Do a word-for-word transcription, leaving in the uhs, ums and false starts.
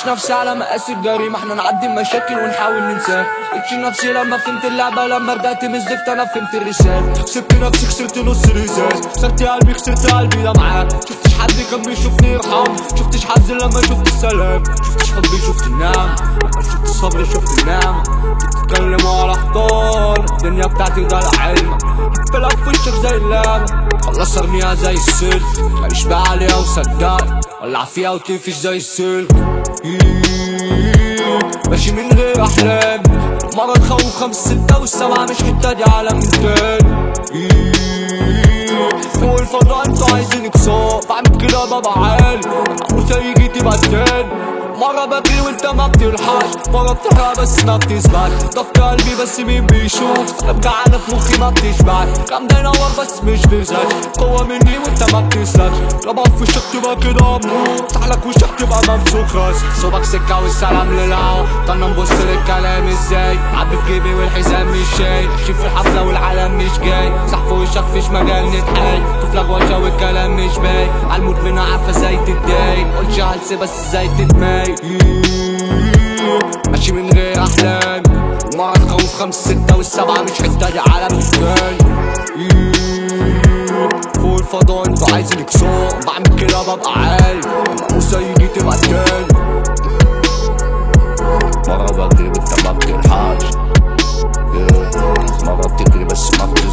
عايش نفسي على مقاس الجريمة، احنا نعدي مشاكل ونحاول ننساها. قلتش نفسي لما فهمت اللعبة، لما رجعت من الزفت انا فهمت الرسالة. خسرت نفسي خسرت نص الازاز، خسرت قلبي خسرت قلبي ده معاك. شفتش حد كان بيشوفني يرحم، شفتش حظ لما شفت السلام. شفتش حبي شفت النعم، لما شفت الصبر شفت النعمة. بتتكلم ورا حضان، الدنيا بتاعتي ده العلم. بلعب في وشك زي اللعبة، خلص ارميها زي السلك. عيش بقى عليها وصدقني، ولع فيها وتقفش زي السلك. ماشي من غير احلام، مرة تخوف خمس ستة والسبعة مش حتة دي عالم تاني. فوق الفضاء انتوا عايزين اكسار، بعمل كده بابا عالي، هموت هيجي تبقى تاني. مرة بجري وانت ما بتلحقش، مرة بتحرق بس ما بتسمعش. ضغط قلبي بس مين بيشوف، ابقى جعانة في مخي ما بتشبعش. جامدة ينور بس مش بيزهقش، قوة مني وانت ما بتسلكش. ربع في وشك تبقى كده امور، افتحلك وشك تبقى ممسوخ راس. صوبك سكة والسلام للهوا، طلنا نبص للكلام ازاي. عبي في جيبي والحزام مش شايل، شيف في الحفلة والعالم مش جاي. صح في وشك فيش مجال نتحايل، طفلة غوشة والكلام مش باين. عالمدمنة عارفة ازاي تتضايق، قلتش هلس بس ازاي تتمايل. ماشي من غير احلام، مرة تخوف خمس ستة والسبعة مش حتة دي عالم تاني. فوق الفضاء انتوا عايزين اكسار، بعمل كده ببقى عالي، موسى يجي تبقى تاني. مرة بجري وانت ما بتلحقش، مرة بتجري بس ما بتلحقش.